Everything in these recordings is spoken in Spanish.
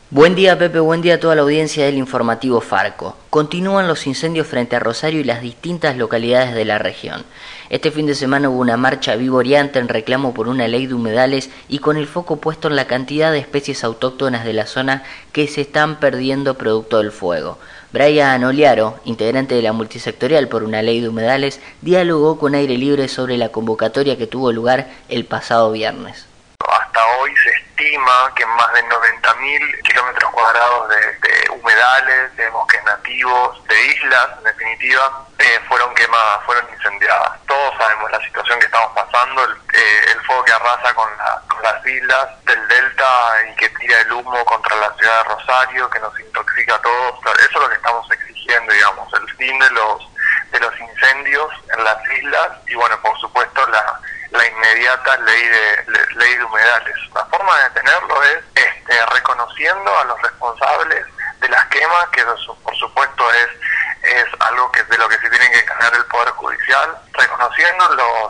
Buen día Pepe, buen día a toda la audiencia del informativo Farco. Continúan los incendios frente a Rosario y las distintas localidades de la región. Este fin de semana hubo una marcha vigoreante en reclamo por una ley de humedales y con el foco puesto en la cantidad de especies autóctonas de la zona que se están perdiendo producto del fuego. Brian Oliaro, integrante de la multisectorial por una ley de humedales, dialogó con Aire Libre sobre la convocatoria que tuvo lugar el pasado viernes. Hasta hoy se estima que más de 90.000 kilómetros cuadrados de humedales, de bosques nativos, de islas, en definitiva, fueron quemadas, fueron incendiadas. Todos sabemos la situación que estamos pasando, el fuego que arrasa con las islas del delta y que tira el humo contra la ciudad de Rosario, que nos intoxica a todos. Eso es lo que estamos exigiendo, digamos, el fin de los incendios en las islas y, bueno, por supuesto, la inmediata ley de humedales. La forma de detenerlo es reconociendo a los responsables de las quemas, que por supuesto es algo de lo que se tiene que encargar el Poder Judicial, reconociendo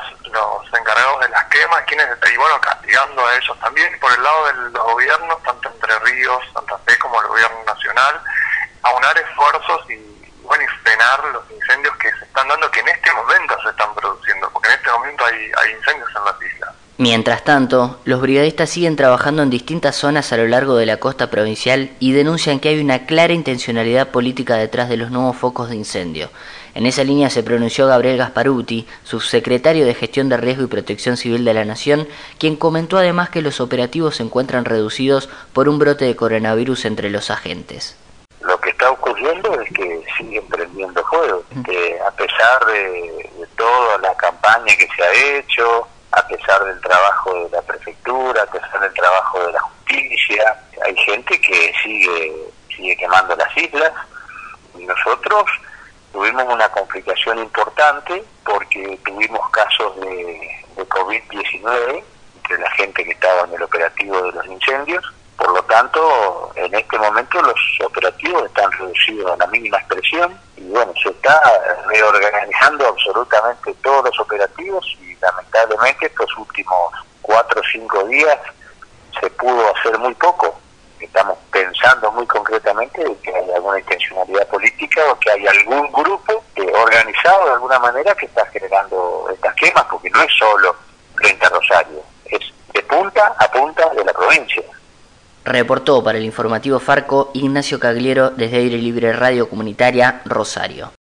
los encargados de las quemas, y bueno, castigando a ellos también, y por el lado de los gobiernos, tanto Entre Ríos, Santa Fe como el gobierno nacional, aunar esfuerzos y frenar los incendios que se están dando, que en este momento se están produciendo, porque en este momento hay incendios en las islas. Mientras tanto, los brigadistas siguen trabajando en distintas zonas a lo largo de la costa provincial y denuncian que hay una clara intencionalidad política detrás de los nuevos focos de incendio. En esa línea se pronunció Gabriel Gasparuti, subsecretario de Gestión de Riesgo y Protección Civil de la Nación, quien comentó además que los operativos se encuentran reducidos por un brote de coronavirus entre los agentes. Lo que está ocurriendo es que siguen prendiendo fuego, a pesar de toda la campaña que se ha hecho, a pesar del trabajo de la prefectura, a pesar del trabajo de la justicia, hay gente que sigue quemando las islas, y nosotros tuvimos una complicación importante porque tuvimos casos de COVID-19 entre la gente que estaba en el operativo de los incendios. Por lo tanto, en este momento los operativos están reducidos a la mínima expresión y bueno, se está reorganizando absolutamente todos los operativos y lamentablemente estos últimos 4 o 5 días se pudo hacer muy poco. Estamos pensando muy concretamente de que hay alguna intencionalidad política o que hay algún grupo organizado de alguna manera que está generando estas quemas, porque no es solo frente a Rosario, es de punta a punta de la provincia. Reportó para el informativo Farco Ignacio Cagliero desde Aire Libre Radio Comunitaria, Rosario.